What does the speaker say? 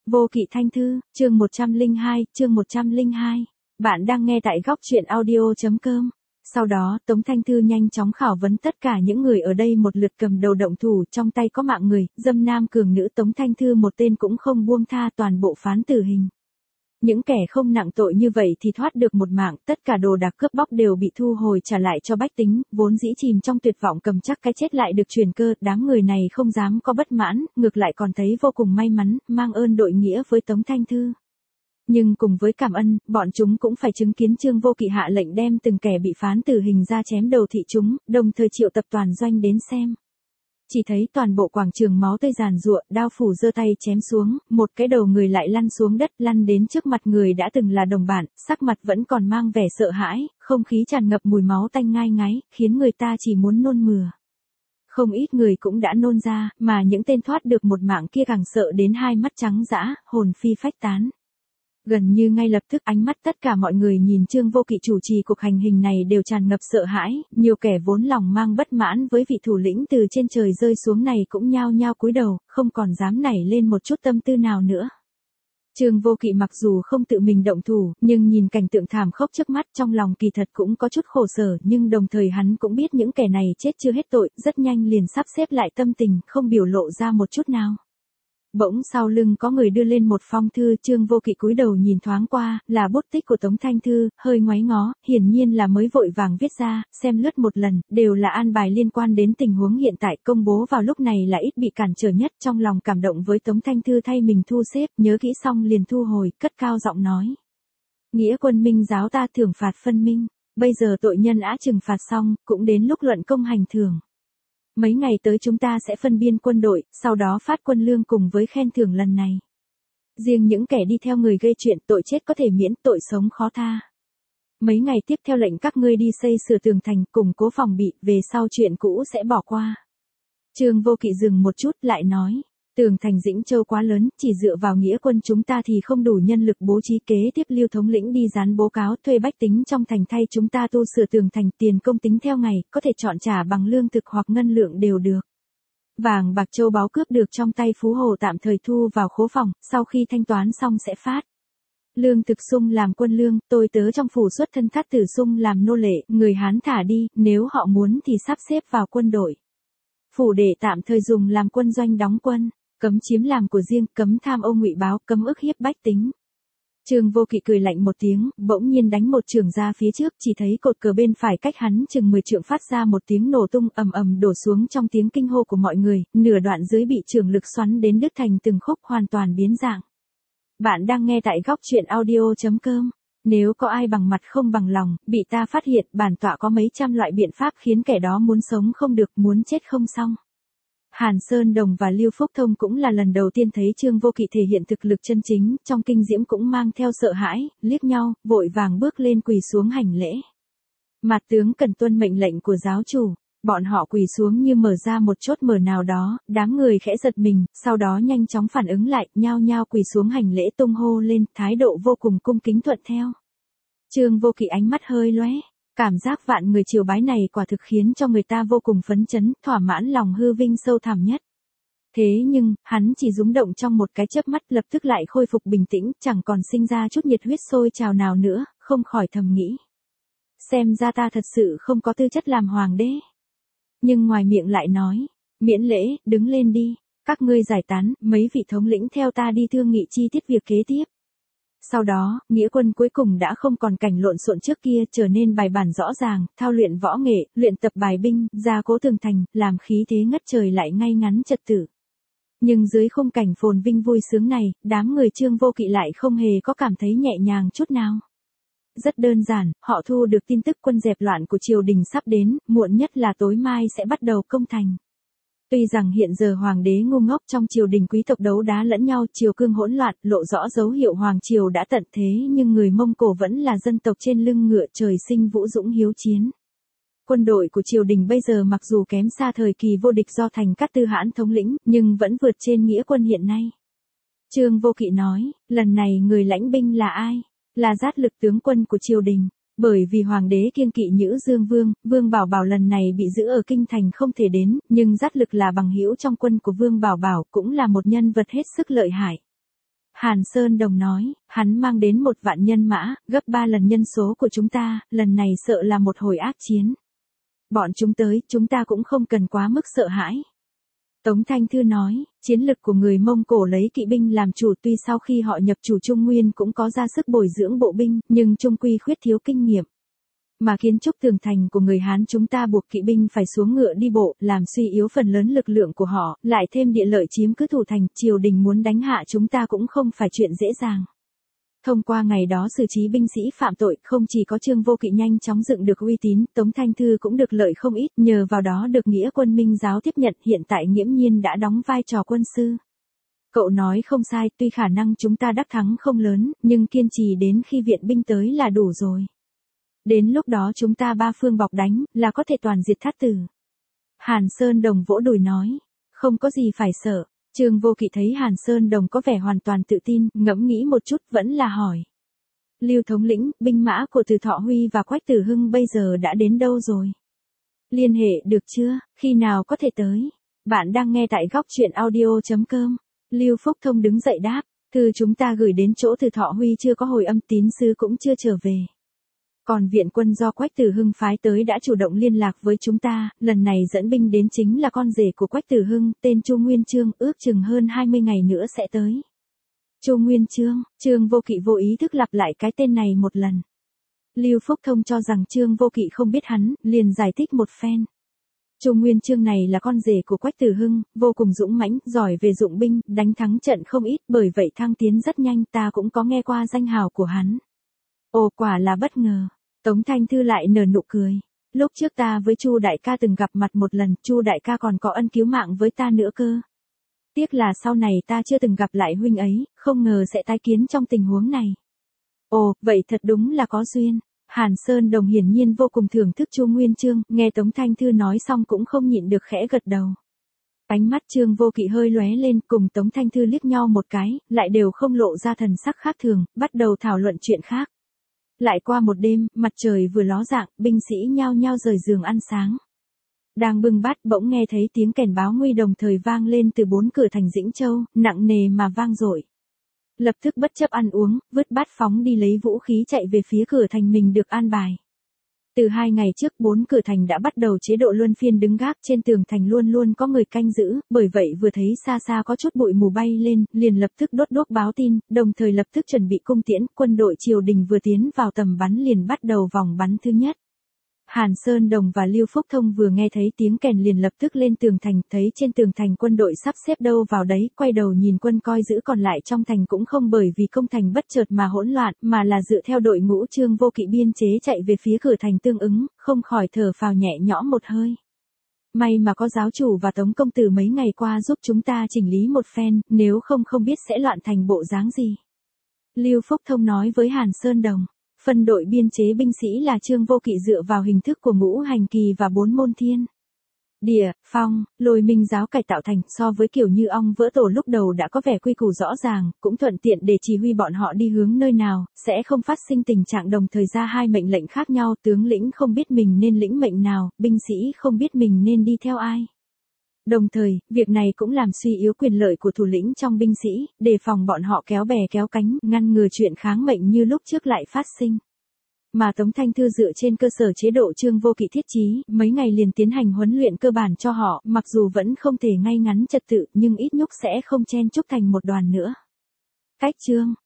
Vô Kỵ Thanh Thư, chương 102. Bạn đang nghe tại góc truyện audio.com. Sau đó, Tống Thanh Thư nhanh chóng khảo vấn tất cả những người ở đây một lượt cầm đầu động thủ, trong tay có mạng người, dâm nam cường nữ, Tống Thanh Thư một tên cũng không buông tha, toàn bộ phán tử hình. Những kẻ không nặng tội như vậy thì thoát được một mạng, tất cả đồ đạc cướp bóc đều bị thu hồi trả lại cho bách tính, vốn dĩ chìm trong tuyệt vọng cầm chắc cái chết lại được truyền cơ, đám người này không dám có bất mãn, ngược lại còn thấy vô cùng may mắn, mang ơn đội nghĩa với Tống Thanh Thư. Nhưng cùng với cảm ơn, bọn chúng cũng phải chứng kiến Trương Vô Kỵ hạ lệnh đem từng kẻ bị phán tử hình ra chém đầu thị chúng, đồng thời triệu tập toàn doanh đến xem. Chỉ thấy toàn bộ quảng trường máu tươi giàn giụa, đao phủ giơ tay chém xuống, một cái đầu người lại lăn xuống đất, lăn đến trước mặt người đã từng là đồng bạn, sắc mặt vẫn còn mang vẻ sợ hãi, không khí tràn ngập mùi máu tanh ngai ngái, khiến người ta chỉ muốn nôn mửa. Không ít người cũng đã nôn ra, mà những tên thoát được một mạng kia càng sợ đến hai mắt trắng dã, hồn phi phách tán. Gần như ngay lập tức ánh mắt tất cả mọi người nhìn Trương Vô Kỵ chủ trì cuộc hành hình này đều tràn ngập sợ hãi, nhiều kẻ vốn lòng mang bất mãn với vị thủ lĩnh từ trên trời rơi xuống này cũng nhao nhao cúi đầu, không còn dám nảy lên một chút tâm tư nào nữa. Trương Vô Kỵ mặc dù không tự mình động thủ, nhưng nhìn cảnh tượng thảm khốc trước mắt trong lòng kỳ thật cũng có chút khổ sở, nhưng đồng thời hắn cũng biết những kẻ này chết chưa hết tội, rất nhanh liền sắp xếp lại tâm tình, không biểu lộ ra một chút nào. Bỗng sau lưng có người đưa lên một phong thư, Trương Vô Kỵ cúi đầu nhìn thoáng qua, là bút tích của Tống Thanh Thư, hơi ngoáy ngó, hiển nhiên là mới vội vàng viết ra, xem lướt một lần, đều là an bài liên quan đến tình huống hiện tại, công bố vào lúc này là ít bị cản trở nhất, trong lòng cảm động với Tống Thanh Thư thay mình thu xếp, nhớ kỹ xong liền thu hồi, cất cao giọng nói. Nghĩa quân minh giáo ta thưởng phạt phân minh, bây giờ tội nhân đã trừng phạt xong, cũng đến lúc luận công hành thưởng. Mấy ngày tới chúng ta sẽ phân biên quân đội, sau đó phát quân lương cùng với khen thưởng lần này. Riêng những kẻ đi theo người gây chuyện tội chết có thể miễn, tội sống khó tha. Mấy ngày tiếp theo lệnh các ngươi đi xây sửa tường thành, củng cố phòng bị, về sau chuyện cũ sẽ bỏ qua. Trương Vô Kỵ dừng một chút lại nói. Tường thành Dĩnh Châu quá lớn, chỉ dựa vào nghĩa quân chúng ta thì không đủ nhân lực bố trí, kế tiếp Lưu thống lĩnh đi dán bố cáo thuê bách tính trong thành thay chúng ta tu sửa tường thành, tiền công tính theo ngày, có thể chọn trả bằng lương thực hoặc ngân lượng đều được. Vàng bạc châu báu cướp được trong tay Phú Hồ tạm thời thu vào khố phòng, sau khi thanh toán xong sẽ phát. Lương thực sung làm quân lương, tôi tớ trong phủ xuất thân thắt tử sung làm nô lệ, người Hán thả đi, nếu họ muốn thì sắp xếp vào quân đội. Phủ để tạm thời dùng làm quân doanh đóng quân. Cấm chiếm làm của riêng, cấm tham ô ngụy báo, cấm ức hiếp bách tính. Trương Vô Kỵ cười lạnh một tiếng, bỗng nhiên đánh một chưởng ra phía trước, chỉ thấy cột cờ bên phải cách hắn chừng 10 trượng phát ra một tiếng nổ tung ầm ầm đổ xuống trong tiếng kinh hô của mọi người, nửa đoạn dưới bị chưởng lực xoắn đến đứt thành từng khúc hoàn toàn biến dạng. Bạn đang nghe tại góc truyện audio.com. Nếu có ai bằng mặt không bằng lòng, bị ta phát hiện, bản tọa có mấy trăm loại biện pháp khiến kẻ đó muốn sống không được, muốn chết không xong. Hàn Sơn Đồng và Lưu Phúc Thông cũng là lần đầu tiên thấy Trương Vô Kỵ thể hiện thực lực chân chính, trong kinh diễm cũng mang theo sợ hãi, liếc nhau, vội vàng bước lên quỳ xuống hành lễ. Mạt tướng cần tuân mệnh lệnh của giáo chủ, bọn họ quỳ xuống như mở ra một chốt mở nào đó, đám người khẽ giật mình, sau đó nhanh chóng phản ứng lại, nhao nhao quỳ xuống hành lễ tung hô lên, thái độ vô cùng cung kính thuận theo. Trương Vô Kỵ ánh mắt hơi lóe. Cảm giác vạn người triều bái này quả thực khiến cho người ta vô cùng phấn chấn, thỏa mãn lòng hư vinh sâu thẳm nhất. Thế nhưng, hắn chỉ rúng động trong một cái chớp mắt lập tức lại khôi phục bình tĩnh, chẳng còn sinh ra chút nhiệt huyết sôi trào nào nữa, không khỏi thầm nghĩ. Xem ra ta thật sự không có tư chất làm hoàng đế. Nhưng ngoài miệng lại nói, miễn lễ, đứng lên đi, các ngươi giải tán, mấy vị thống lĩnh theo ta đi thương nghị chi tiết việc kế tiếp. Sau đó, nghĩa quân cuối cùng đã không còn cảnh lộn xộn trước kia, trở nên bài bản rõ ràng, thao luyện võ nghệ, luyện tập bài binh, gia cố tường thành, làm khí thế ngất trời lại ngay ngắn trật tự. Nhưng dưới khung cảnh phồn vinh vui sướng này, đám người Trương Vô Kỵ lại không hề có cảm thấy nhẹ nhàng chút nào. Rất đơn giản, họ thu được tin tức quân dẹp loạn của triều đình sắp đến, muộn nhất là tối mai sẽ bắt đầu công thành. Tuy rằng hiện giờ hoàng đế ngu ngốc trong triều đình quý tộc đấu đá lẫn nhau, triều cương hỗn loạn, lộ rõ dấu hiệu hoàng triều đã tận thế, nhưng người Mông Cổ vẫn là dân tộc trên lưng ngựa trời sinh vũ dũng hiếu chiến. Quân đội của triều đình bây giờ mặc dù kém xa thời kỳ vô địch do Thành Cát Tư Hãn thống lĩnh, nhưng vẫn vượt trên nghĩa quân hiện nay. Trương Vô Kỵ nói, lần này người lãnh binh là ai? Là Dát Lực tướng quân của triều đình. Bởi vì hoàng đế kiêng kỵ Nhữ Dương Vương, Vương Bảo Bảo lần này bị giữ ở kinh thành không thể đến, nhưng Dát Lực là bằng hữu trong quân của Vương Bảo Bảo, cũng là một nhân vật hết sức lợi hại. Hàn Sơn Đồng nói, hắn mang đến 1 vạn nhân mã, gấp 3 lần nhân số của chúng ta, lần này sợ là một hồi ác chiến. Bọn chúng tới, chúng ta cũng không cần quá mức sợ hãi. Tống Thanh Thư nói, chiến lực của người Mông Cổ lấy kỵ binh làm chủ, tuy sau khi họ nhập chủ Trung Nguyên cũng có ra sức bồi dưỡng bộ binh, nhưng trung quy khuyết thiếu kinh nghiệm. Mà kiến trúc tường thành của người Hán chúng ta buộc kỵ binh phải xuống ngựa đi bộ, làm suy yếu phần lớn lực lượng của họ, lại thêm địa lợi chiếm cứ thủ thành, triều đình muốn đánh hạ chúng ta cũng không phải chuyện dễ dàng. Thông qua ngày đó xử trí binh sĩ phạm tội, không chỉ có Trương Vô Kỵ nhanh chóng dựng được uy tín, Tống Thanh Thư cũng được lợi không ít, nhờ vào đó được Nghĩa Quân Minh Giáo tiếp nhận, hiện tại nghiễm nhiên đã đóng vai trò quân sư. Cậu nói không sai, tuy khả năng chúng ta đắc thắng không lớn, nhưng kiên trì đến khi viện binh tới là đủ rồi. Đến lúc đó chúng ta 3 phương bọc đánh, là có thể toàn diệt Thát Tử. Hàn Sơn Đồng vỗ đùi nói, không có gì phải sợ. Trương Vô Kỵ thấy Hàn Sơn Đồng có vẻ hoàn toàn tự tin, ngẫm nghĩ một chút vẫn là hỏi. Lưu thống lĩnh, binh mã của Từ Thọ Huy và Quách Tử Hưng bây giờ đã đến đâu rồi? Liên hệ được chưa, khi nào có thể tới? Bạn đang nghe tại góc truyện audio.com. Lưu Phúc Thông đứng dậy đáp, thư chúng ta gửi đến chỗ Từ Thọ Huy chưa có hồi âm, tín sứ cũng chưa trở về. Còn viện quân do Quách Tử Hưng phái tới đã chủ động liên lạc với chúng ta, lần này dẫn binh đến chính là con rể của Quách Tử Hưng, tên Chu Nguyên Chương, ước chừng hơn 20 ngày nữa sẽ tới. Chu Nguyên Chương, Trương Vô Kỵ vô ý thức lặp lại cái tên này một lần. Lưu Phúc Thông cho rằng Trương Vô Kỵ không biết hắn, liền giải thích một phen. Chu Nguyên Chương này là con rể của Quách Tử Hưng, vô cùng dũng mãnh, giỏi về dụng binh, đánh thắng trận không ít, bởi vậy thăng tiến rất nhanh, ta cũng có nghe qua danh hào của hắn. Ồ, quả là bất ngờ. Tống Thanh Thư lại nở nụ cười. Lúc trước ta với Chu đại ca từng gặp mặt một lần, Chu đại ca còn có ân cứu mạng với ta nữa cơ. Tiếc là sau này ta chưa từng gặp lại huynh ấy, không ngờ sẽ tái kiến trong tình huống này. Ồ, vậy thật đúng là có duyên. Hàn Sơn Đồng hiển nhiên vô cùng thưởng thức Chu Nguyên Chương, nghe Tống Thanh Thư nói xong cũng không nhịn được khẽ gật đầu. Ánh mắt Trương Vô Kỵ hơi lóe lên, cùng Tống Thanh Thư liếc nhau một cái, lại đều không lộ ra thần sắc khác thường, bắt đầu thảo luận chuyện khác. Lại qua một đêm, mặt trời vừa ló dạng, binh sĩ nhao nhao rời giường ăn sáng. Đang bưng bát bỗng nghe thấy tiếng kèn báo nguy đồng thời vang lên từ 4 cửa thành Dĩnh Châu, nặng nề mà vang dội. Lập tức bất chấp ăn uống, vứt bát phóng đi lấy vũ khí chạy về phía cửa thành mình được an bài. Từ 2 ngày trước 4 cửa thành đã bắt đầu chế độ luân phiên đứng gác, trên tường thành luôn luôn có người canh giữ, bởi vậy vừa thấy xa xa có chút bụi mù bay lên, liền lập tức đốt đuốc báo tin, đồng thời lập tức chuẩn bị cung tiễn, quân đội triều đình vừa tiến vào tầm bắn liền bắt đầu vòng bắn thứ nhất. Hàn Sơn Đồng và Lưu Phúc Thông vừa nghe thấy tiếng kèn liền lập tức lên tường thành, thấy trên tường thành quân đội sắp xếp đâu vào đấy, quay đầu nhìn quân coi giữ còn lại trong thành cũng không bởi vì công thành bất chợt mà hỗn loạn, mà là dựa theo đội ngũ Trương Vô Kỵ biên chế chạy về phía cửa thành tương ứng, không khỏi thở phào nhẹ nhõm một hơi. May mà có giáo chủ và Tống công tử mấy ngày qua giúp chúng ta chỉnh lý một phen, nếu không không biết sẽ loạn thành bộ dáng gì. Lưu Phúc Thông nói với Hàn Sơn Đồng. Phân đội biên chế binh sĩ là Trương Vô Kỵ dựa vào hình thức của ngũ hành kỳ và 4 môn thiên. Địa, phong, lôi minh giáo cải tạo thành, so với kiểu như ong vỡ tổ lúc đầu đã có vẻ quy củ rõ ràng, cũng thuận tiện để chỉ huy bọn họ đi hướng nơi nào, sẽ không phát sinh tình trạng đồng thời ra 2 mệnh lệnh khác nhau, tướng lĩnh không biết mình nên lĩnh mệnh nào, binh sĩ không biết mình nên đi theo ai. Đồng thời, việc này cũng làm suy yếu quyền lợi của thủ lĩnh trong binh sĩ, đề phòng bọn họ kéo bè kéo cánh, ngăn ngừa chuyện kháng mệnh như lúc trước lại phát sinh. Mà Tống Thanh Thư dựa trên cơ sở chế độ Trương Vô Kỵ thiết chí, mấy ngày liền tiến hành huấn luyện cơ bản cho họ, mặc dù vẫn không thể ngay ngắn trật tự, nhưng ít nhúc sẽ không chen chúc thành một đoàn nữa. Cách Trương